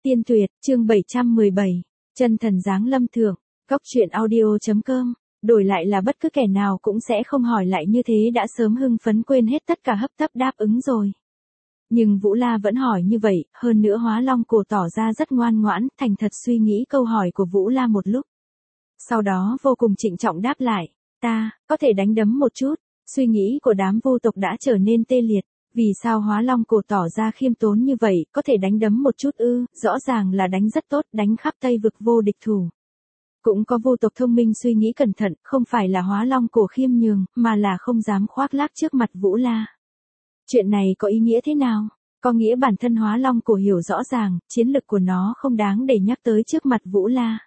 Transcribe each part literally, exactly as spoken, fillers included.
Tiên Tuyệt, chương bảy trăm mười bảy, chân thần giáng lâm thượng, Cốc truyện audio.com, đổi lại là bất cứ kẻ nào cũng sẽ không hỏi lại như thế đã sớm hưng phấn quên hết tất cả hấp tấp đáp ứng rồi. Nhưng Vũ La vẫn hỏi như vậy, hơn nữa Hóa Long Cổ tỏ ra rất ngoan ngoãn, thành thật suy nghĩ câu hỏi của Vũ La một lúc. Sau đó vô cùng trịnh trọng đáp lại, ta, có thể đánh đấm một chút, suy nghĩ của đám vô tộc đã trở nên tê liệt. Vì sao Hóa Long Cổ tỏ ra khiêm tốn như vậy, có thể đánh đấm một chút ư, rõ ràng là đánh rất tốt, đánh khắp Tây vực vô địch thủ. Cũng có vô tộc thông minh suy nghĩ cẩn thận, không phải là Hóa Long Cổ khiêm nhường, mà là không dám khoác lác trước mặt Vũ La. Chuyện này có ý nghĩa thế nào? Có nghĩa bản thân Hóa Long Cổ hiểu rõ ràng, chiến lực của nó không đáng để nhắc tới trước mặt Vũ La.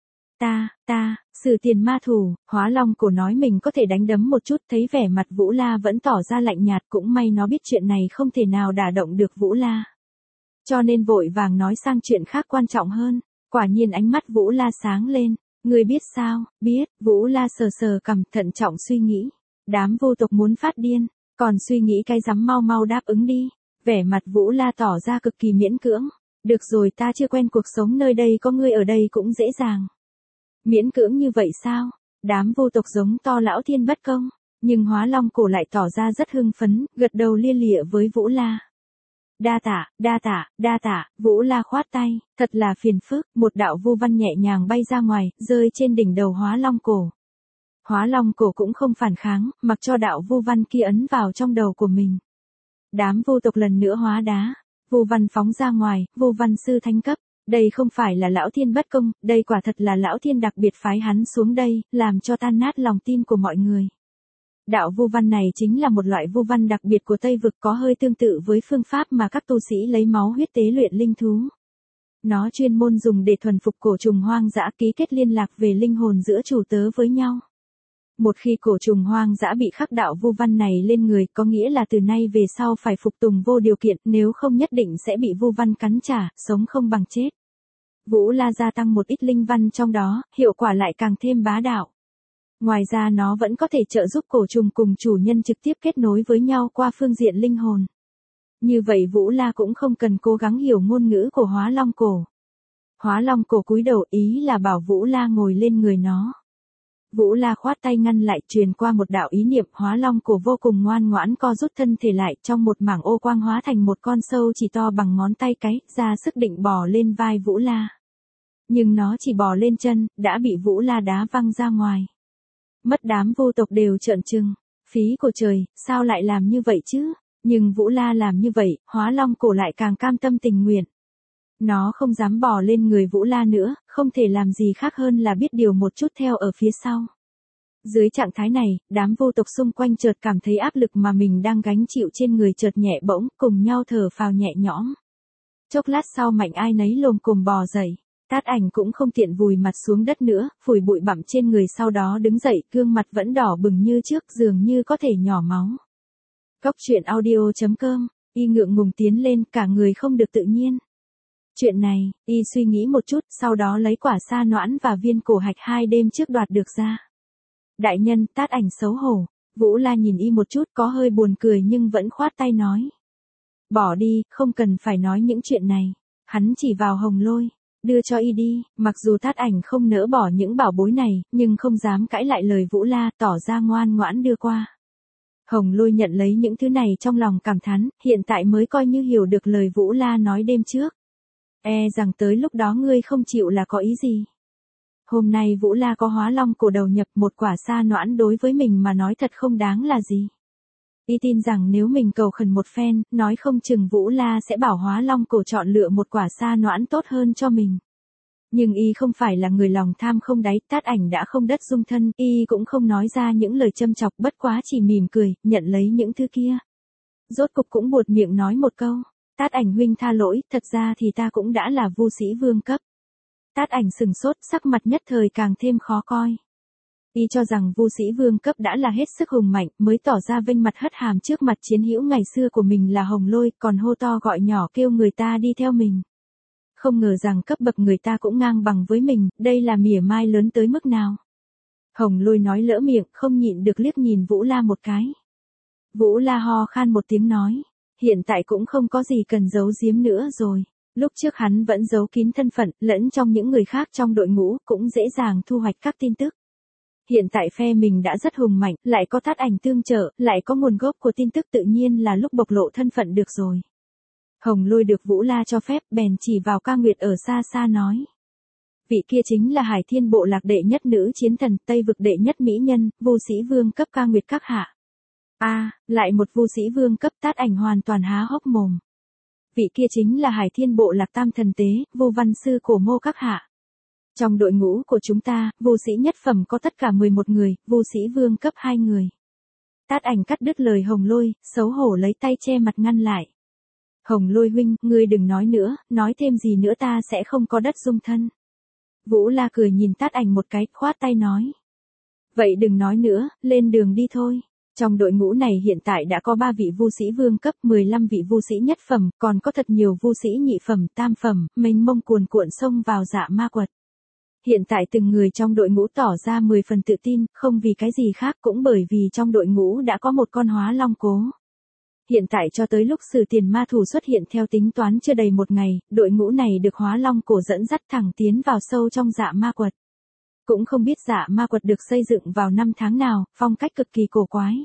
Ta, ta, Sử Tiền Ma Thủ, Hóa Long Cổ nói mình có thể đánh đấm một chút, thấy vẻ mặt Vũ La vẫn tỏ ra lạnh nhạt, cũng may nó biết chuyện này không thể nào đả động được Vũ La. Cho nên vội vàng nói sang chuyện khác quan trọng hơn, quả nhiên ánh mắt Vũ La sáng lên, người biết sao, biết, Vũ La sờ sờ cằm thận trọng suy nghĩ, đám vô tộc muốn phát điên, còn suy nghĩ cái rắm mau mau đáp ứng đi, vẻ mặt Vũ La tỏ ra cực kỳ miễn cưỡng, được rồi ta chưa quen cuộc sống nơi đây có ngươi ở đây cũng dễ dàng. Miễn cưỡng như vậy sao? Đám vô tộc giống to lão thiên bất công, nhưng Hóa Long Cổ lại tỏ ra rất hưng phấn, gật đầu lia lịa với Vũ La. Đa tạ, đa tạ, đa tạ, Vũ La khoát tay, thật là phiền phức, một đạo vu văn nhẹ nhàng bay ra ngoài, rơi trên đỉnh đầu Hóa Long Cổ. Hóa Long Cổ cũng không phản kháng, mặc cho đạo vu văn kia ấn vào trong đầu của mình. Đám vô tộc lần nữa hóa đá, vu văn phóng ra ngoài, vu văn sư thánh cấp. Đây không phải là lão thiên bất công, đây quả thật là lão thiên đặc biệt phái hắn xuống đây, làm cho tan nát lòng tin của mọi người. Đạo vu văn này chính là một loại vu văn đặc biệt của Tây vực có hơi tương tự với phương pháp mà các tu sĩ lấy máu huyết tế luyện linh thú. Nó chuyên môn dùng để thuần phục cổ trùng hoang dã ký kết liên lạc về linh hồn giữa chủ tớ với nhau. Một khi cổ trùng hoang dã bị khắc đạo vu văn này lên người có nghĩa là từ nay về sau phải phục tùng vô điều kiện, nếu không nhất định sẽ bị vu văn cắn trả, sống không bằng chết. Vũ La gia tăng một ít linh văn trong đó, hiệu quả lại càng thêm bá đạo. Ngoài ra nó vẫn có thể trợ giúp cổ trùng cùng chủ nhân trực tiếp kết nối với nhau qua phương diện linh hồn. Như vậy Vũ La cũng không cần cố gắng hiểu ngôn ngữ của Hóa Long Cổ. Hóa Long Cổ cúi đầu ý là bảo Vũ La ngồi lên người nó. Vũ La khoát tay ngăn lại, truyền qua một đạo ý niệm, Hóa Long Cổ vô cùng ngoan ngoãn co rút thân thể lại, trong một mảng ô quang hóa thành một con sâu chỉ to bằng ngón tay cái, ra sức định bò lên vai Vũ La. Nhưng nó chỉ bò lên chân, đã bị Vũ La đá văng ra ngoài. Mất đám vô tộc đều trợn trừng, phí của trời, sao lại làm như vậy chứ? Nhưng Vũ La làm như vậy, Hóa Long Cổ lại càng cam tâm tình nguyện. Nó không dám bò lên người Vũ La nữa, không thể làm gì khác hơn là biết điều một chút theo ở phía sau. Dưới trạng thái này, đám vô tộc xung quanh chợt cảm thấy áp lực mà mình đang gánh chịu trên người chợt nhẹ bỗng, cùng nhau thở phào nhẹ nhõm. Chốc lát sau mạnh ai nấy lồm cồm bò dậy, Tát Ảnh cũng không tiện vùi mặt xuống đất nữa, phủi bụi bặm trên người sau đó đứng dậy, gương mặt vẫn đỏ bừng như trước, dường như có thể nhỏ máu. Cốc truyện audio.com, y ngượng ngùng tiến lên, cả người không được tự nhiên. Chuyện này, y suy nghĩ một chút, sau đó lấy quả sa noãn và viên cổ hạch hai đêm trước đoạt được ra. Đại nhân, Tát Ảnh xấu hổ, Vũ La nhìn y một chút có hơi buồn cười nhưng vẫn khoát tay nói. Bỏ đi, không cần phải nói những chuyện này. Hắn chỉ vào Hồng Lôi, đưa cho y đi, mặc dù Tát Ảnh không nỡ bỏ những bảo bối này, nhưng không dám cãi lại lời Vũ La, tỏ ra ngoan ngoãn đưa qua. Hồng Lôi nhận lấy những thứ này trong lòng cảm thán, hiện tại mới coi như hiểu được lời Vũ La nói đêm trước. E rằng tới lúc đó ngươi không chịu là có ý gì. Hôm nay Vũ La có Hóa Long Cổ đầu nhập, một quả sa noãn đối với mình mà nói thật không đáng là gì. Y tin rằng nếu mình cầu khẩn một phen, nói không chừng Vũ La sẽ bảo Hóa Long Cổ chọn lựa một quả sa noãn tốt hơn cho mình. Nhưng y không phải là người lòng tham không đáy, Tát Ảnh đã không đất dung thân, y cũng không nói ra những lời châm chọc, bất quá chỉ mỉm cười, nhận lấy những thứ kia. Rốt cục cũng buột miệng nói một câu. Tát Ảnh huynh tha lỗi, thật ra thì ta cũng đã là vu sĩ vương cấp. Tát Ảnh sừng sốt, sắc mặt nhất thời càng thêm khó coi. Y cho rằng vu sĩ vương cấp đã là hết sức hùng mạnh, mới tỏ ra vênh mặt hất hàm trước mặt chiến hữu ngày xưa của mình là Hồng Lôi, còn hô to gọi nhỏ kêu người ta đi theo mình. Không ngờ rằng cấp bậc người ta cũng ngang bằng với mình, đây là mỉa mai lớn tới mức nào. Hồng Lôi nói lỡ miệng, không nhịn được liếc nhìn Vũ La một cái. Vũ La ho khan một tiếng nói. Hiện tại cũng không có gì cần giấu giếm nữa rồi. Lúc trước hắn vẫn giấu kín thân phận, lẫn trong những người khác trong đội ngũ, cũng dễ dàng thu hoạch các tin tức. Hiện tại phe mình đã rất hùng mạnh, lại có Tát Ảnh tương trợ, lại có nguồn gốc của tin tức, tự nhiên là lúc bộc lộ thân phận được rồi. Hồng Lôi được Vũ La cho phép, bèn chỉ vào Ca Nguyệt ở xa xa nói. Vị kia chính là Hải Thiên bộ lạc đệ nhất nữ chiến thần, Tây vực đệ nhất mỹ nhân, Vu Sĩ Vương cấp Ca Nguyệt các hạ. A, à, lại một Vu Sĩ Vương cấp. Tát Ảnh hoàn toàn há hốc mồm. Vị kia chính là Hải Thiên bộ lạc tam thần tế, Vu Văn sư Cổ Mô các hạ. Trong đội ngũ của chúng ta, Vu Sĩ nhất phẩm có tất cả mười một người, Vu Sĩ Vương cấp hai người. Tát Ảnh cắt đứt lời Hồng Lôi, xấu hổ lấy tay che mặt ngăn lại. Hồng Lôi huynh, ngươi đừng nói nữa, nói thêm gì nữa ta sẽ không có đất dung thân. Vũ La cười nhìn Tát Ảnh một cái, khoát tay nói. Vậy đừng nói nữa, lên đường đi thôi. Trong đội ngũ này hiện tại đã có ba vị Vu Sĩ Vương cấp, mười lăm vị Vu Sĩ nhất phẩm, còn có thật nhiều Vu Sĩ nhị phẩm, tam phẩm, mênh mông cuồn cuộn xông vào Dạ Ma Quật. Hiện tại từng người trong đội ngũ tỏ ra mười phần tự tin, không vì cái gì khác, cũng bởi vì trong đội ngũ đã có một con Hóa Long cố. Hiện tại cho tới lúc Sử Tiền ma thủ xuất hiện theo tính toán chưa đầy một ngày, đội ngũ này được Hóa Long cổ dẫn dắt thẳng tiến vào sâu trong Dạ Ma Quật. Cũng không biết Dạ Ma Quật được xây dựng vào năm tháng nào, phong cách cực kỳ cổ quái.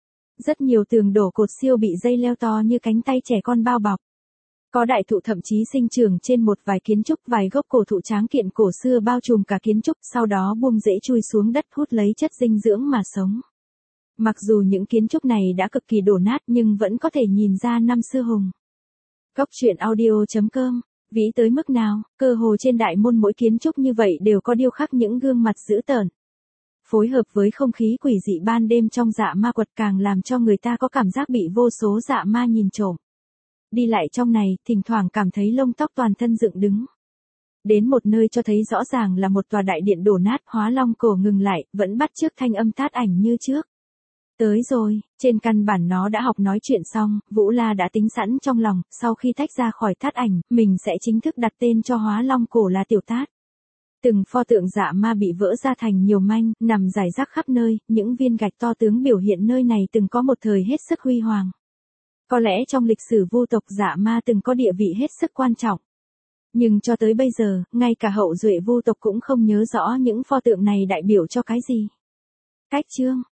Rất nhiều tường đổ cột siêu bị dây leo to như cánh tay trẻ con bao bọc. Có đại thụ thậm chí sinh trưởng trên một vài kiến trúc, vài gốc cổ thụ tráng kiện cổ xưa bao trùm cả kiến trúc, sau đó buông rễ chui xuống đất hút lấy chất dinh dưỡng mà sống. Mặc dù những kiến trúc này đã cực kỳ đổ nát nhưng vẫn có thể nhìn ra năm xưa hùng. Góc truyện audio chấm com, ví tới mức nào, cơ hồ trên đại môn mỗi kiến trúc như vậy đều có điêu khắc những gương mặt dữ tợn. Phối hợp với không khí quỷ dị ban đêm trong Dạ Ma Quật càng làm cho người ta có cảm giác bị vô số dạ ma nhìn trộm. Đi lại trong này, thỉnh thoảng cảm thấy lông tóc toàn thân dựng đứng. Đến một nơi cho thấy rõ ràng là một tòa đại điện đổ nát, Hóa Long cổ ngừng lại, vẫn bắt chước thanh âm Tát Ảnh như trước. Tới rồi, trên căn bản nó đã học nói chuyện xong, Vũ La đã tính sẵn trong lòng, sau khi tách ra khỏi Tát Ảnh, mình sẽ chính thức đặt tên cho Hóa Long cổ là Tiểu Tát. Từng pho tượng dạ ma bị vỡ ra thành nhiều manh, nằm rải rác khắp nơi, những viên gạch to tướng biểu hiện nơi này từng có một thời hết sức huy hoàng. Có lẽ trong lịch sử vu tộc dạ ma từng có địa vị hết sức quan trọng. Nhưng cho tới bây giờ, ngay cả hậu duệ vu tộc cũng không nhớ rõ những pho tượng này đại biểu cho cái gì. Cách chương